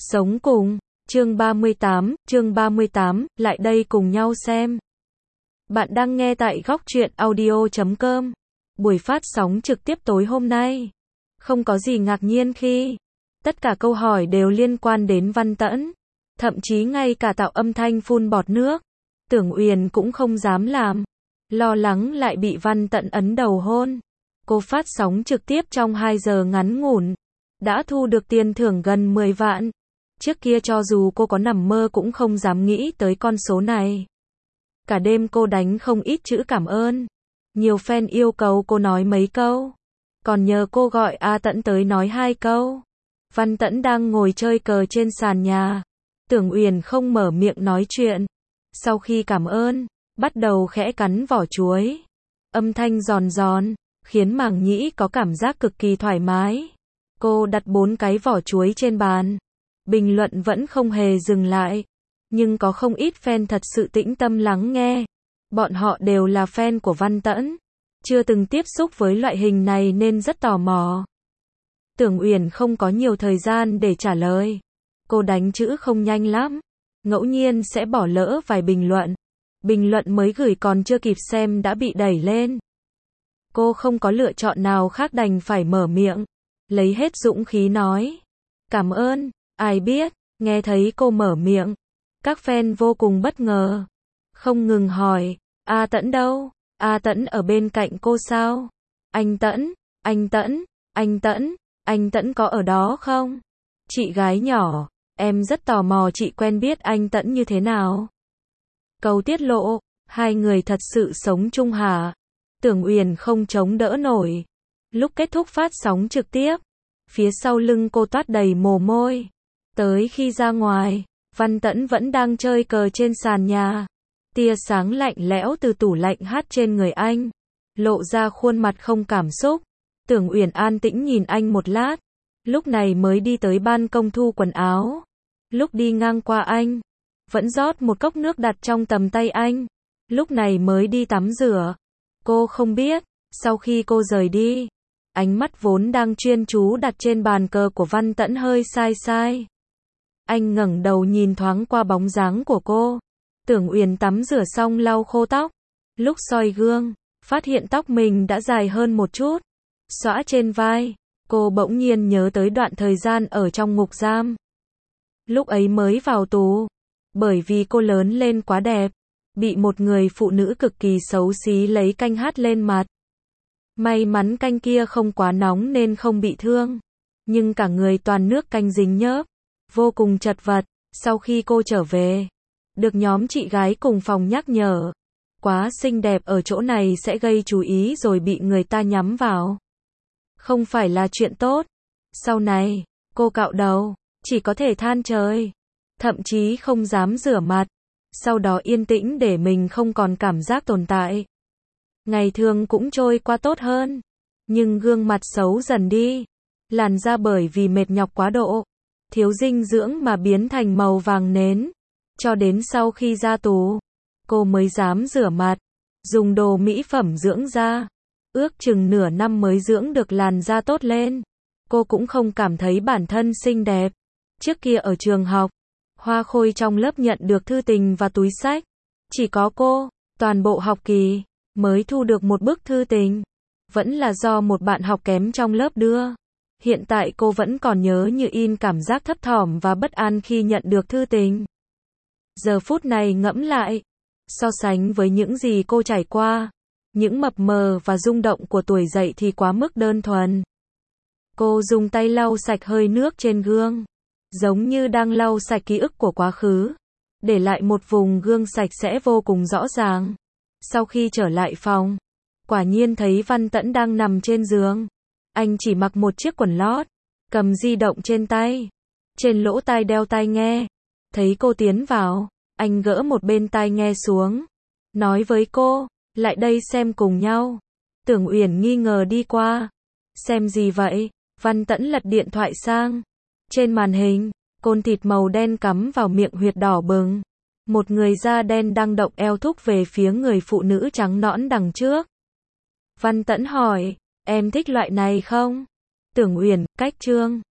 Sống cùng, chương 38, lại đây cùng nhau xem. Bạn đang nghe tại góc truyện audio.com. Buổi phát sóng trực tiếp tối hôm nay. Không có gì ngạc nhiên khi tất cả câu hỏi đều liên quan đến Văn Tẫn. Thậm chí ngay cả tạo âm thanh phun bọt nước. Tưởng Uyển cũng không dám làm. Lo lắng lại bị Văn Tẫn ấn đầu hôn. Cô phát sóng trực tiếp trong 2 giờ ngắn ngủn. Đã thu được tiền thưởng gần 10 vạn. Trước kia cho dù cô có nằm mơ cũng không dám nghĩ tới con số này. Cả đêm cô đánh không ít chữ cảm ơn. Nhiều fan yêu cầu cô nói mấy câu. Còn nhờ cô gọi A Tẫn tới nói 2 câu. Văn Tẫn đang ngồi chơi cờ trên sàn nhà. Tưởng Uyển không mở miệng nói chuyện. Sau khi cảm ơn, bắt đầu khẽ cắn vỏ chuối. Âm thanh giòn giòn, khiến màng nhĩ có cảm giác cực kỳ thoải mái. Cô đặt 4 cái vỏ chuối trên bàn. Bình luận vẫn không hề dừng lại. Nhưng có không ít fan thật sự tĩnh tâm lắng nghe. Bọn họ đều là fan của Văn Tẫn. Chưa từng tiếp xúc với loại hình này nên rất tò mò. Tưởng Uyển không có nhiều thời gian để trả lời. Cô đánh chữ không nhanh lắm. Ngẫu nhiên sẽ bỏ lỡ vài bình luận. Bình luận mới gửi còn chưa kịp xem đã bị đẩy lên. Cô không có lựa chọn nào khác đành phải mở miệng. Lấy hết dũng khí nói. Cảm ơn. Ai biết, nghe thấy cô mở miệng. Các fan vô cùng bất ngờ. Không ngừng hỏi. A Tẫn đâu? A Tẫn ở bên cạnh cô sao? Anh Tẫn, anh Tẫn, anh Tẫn, anh Tẫn có ở đó không? Chị gái nhỏ, em rất tò mò chị quen biết anh Tẫn như thế nào? Câu tiết lộ, hai người thật sự sống chung hả? Tưởng Uyển không chống đỡ nổi. Lúc kết thúc phát sóng trực tiếp, phía sau lưng cô toát đầy mồ hôi. Tới khi ra ngoài, Văn Tẫn vẫn đang chơi cờ trên sàn nhà. Tia sáng lạnh lẽo từ tủ lạnh hắt trên người anh, lộ ra khuôn mặt không cảm xúc. Tưởng Uyển an tĩnh nhìn anh một lát, lúc này mới đi tới ban công thu quần áo. Lúc đi ngang qua anh, vẫn rót một cốc nước đặt trong tầm tay anh. Lúc này mới đi tắm rửa. Cô không biết, sau khi cô rời đi, ánh mắt vốn đang chuyên chú đặt trên bàn cờ của Văn Tẫn hơi sai sai. Anh ngẩng đầu nhìn thoáng qua bóng dáng của cô. Tưởng Uyển tắm rửa xong lau khô tóc. Lúc soi gương, phát hiện tóc mình đã dài hơn một chút. Xõa trên vai, cô bỗng nhiên nhớ tới đoạn thời gian ở trong ngục giam. Lúc ấy mới vào tù. Bởi vì cô lớn lên quá đẹp, bị một người phụ nữ cực kỳ xấu xí lấy canh hắt lên mặt. May mắn canh kia không quá nóng nên không bị thương. Nhưng cả người toàn nước canh dính nhớp. Vô cùng chật vật. Sau khi cô trở về, được nhóm chị gái cùng phòng nhắc nhở. Quá xinh đẹp ở chỗ này sẽ gây chú ý rồi bị người ta nhắm vào. Không phải là chuyện tốt. Sau này, cô cạo đầu, chỉ có thể than trời. Thậm chí không dám rửa mặt. Sau đó yên tĩnh để mình không còn cảm giác tồn tại. Ngày thường cũng trôi qua tốt hơn. Nhưng gương mặt xấu dần đi. Làn da bởi vì mệt nhọc quá độ, thiếu dinh dưỡng mà biến thành màu vàng nến. Cho đến sau khi ra tù, cô mới dám rửa mặt, dùng đồ mỹ phẩm dưỡng da. Ước chừng nửa năm mới dưỡng được làn da tốt lên. Cô cũng không cảm thấy bản thân xinh đẹp. Trước kia ở trường học, hoa khôi trong lớp nhận được thư tình và túi xách. Chỉ có cô, toàn bộ học kỳ, mới thu được một bức thư tình. Vẫn là do một bạn học kém trong lớp đưa. Hiện tại cô vẫn còn nhớ như in cảm giác thấp thỏm và bất an khi nhận được thư tình. Giờ phút này ngẫm lại, so sánh với những gì cô trải qua, những mập mờ và rung động của tuổi dậy thì quá mức đơn thuần. Cô dùng tay lau sạch hơi nước trên gương, giống như đang lau sạch ký ức của quá khứ, để lại một vùng gương sạch sẽ vô cùng rõ ràng. Sau khi trở lại phòng, quả nhiên thấy Văn Tẫn đang nằm trên giường. Anh chỉ mặc một chiếc quần lót, cầm di động trên tay, trên lỗ tai đeo tai nghe. Thấy cô tiến vào, anh gỡ một bên tai nghe xuống, nói với cô, lại đây xem cùng nhau. Tưởng Uyển nghi ngờ đi qua. Xem gì vậy? Văn Tẫn lật điện thoại sang. Trên màn hình, côn thịt màu đen cắm vào miệng huyệt đỏ bừng. Một người da đen đang động eo thúc về phía người phụ nữ trắng nõn đằng trước. Văn Tẫn hỏi, em thích loại này không? Tưởng Uyển, cách chương